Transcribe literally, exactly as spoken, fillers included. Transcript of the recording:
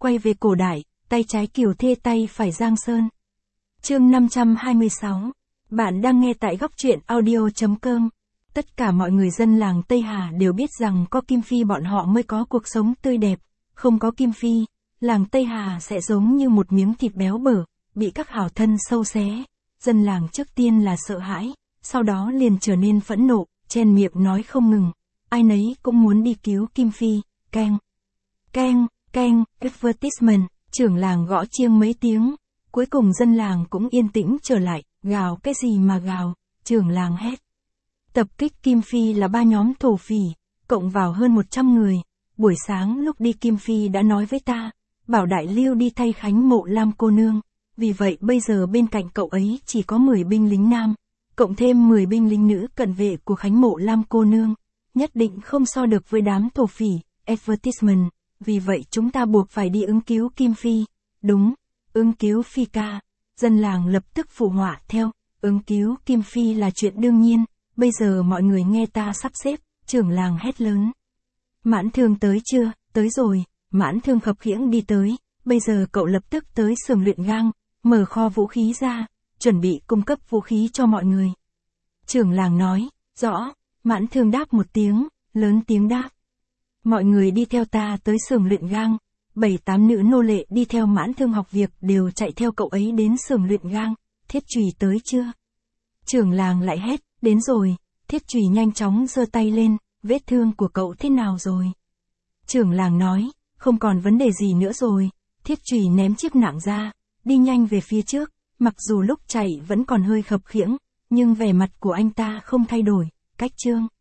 quay về cổ đại, tay trái Kiều Thê tay phải Giang Sơn. Chương năm trăm hai mươi sáu. Bạn đang nghe tại góc truyện audio chấm com. Tất cả mọi người dân làng Tây Hà đều biết rằng có Kim Phi bọn họ mới có cuộc sống tươi đẹp, không có Kim Phi, làng Tây Hà sẽ giống như một miếng thịt béo bở, bị các hảo thân sâu xé. Dân làng trước tiên là sợ hãi, sau đó liền trở nên phẫn nộ, chen miệng nói không ngừng. Ai nấy cũng muốn đi cứu Kim Phi, keng, keng, keng, advertisement, trưởng làng gõ chiêng mấy tiếng. Cuối cùng dân làng cũng yên tĩnh trở lại, gào cái gì mà gào, trưởng làng hét. Tập kích Kim Phi là ba nhóm thổ phỉ, cộng vào hơn một trăm người. Buổi sáng lúc đi Kim Phi đã nói với ta, bảo Đại Lưu đi thay khánh mộ Lam cô nương. Vì vậy bây giờ bên cạnh cậu ấy chỉ có mười binh lính nam, cộng thêm mười binh lính nữ cận vệ của khánh mộ Lam cô nương. Nhất định không so được với đám thổ phỉ, advertisement. Vì vậy chúng ta buộc phải đi ứng cứu Kim Phi. Đúng, ứng cứu Phi ca. Dân làng lập tức phụ họa theo, ứng cứu Kim Phi là chuyện đương nhiên. Bây giờ mọi người nghe ta sắp xếp, trưởng làng hét lớn. Mãn Thương tới chưa? Tới rồi. Mãn Thương khập khiễng đi tới. Bây giờ cậu lập tức tới xưởng luyện gang, mở kho vũ khí ra, chuẩn bị cung cấp vũ khí cho mọi người. Trưởng làng nói, rõ. Mãn Thương đáp một tiếng, lớn tiếng đáp. Mọi người đi theo ta tới xưởng luyện gang. Bảy tám nữ nô lệ đi theo Mãn Thương học việc đều chạy theo cậu ấy đến xưởng luyện gang. Thiết Chùy tới chưa? Trưởng làng lại hét, đến rồi. Thiết Chùy nhanh chóng giơ tay lên, vết thương của cậu thế nào rồi? Trưởng làng nói, không còn vấn đề gì nữa rồi. Thiết Chùy ném chiếc nạng ra, đi nhanh về phía trước, mặc dù lúc chạy vẫn còn hơi khập khiễng, nhưng vẻ mặt của anh ta không thay đổi. Cách Trương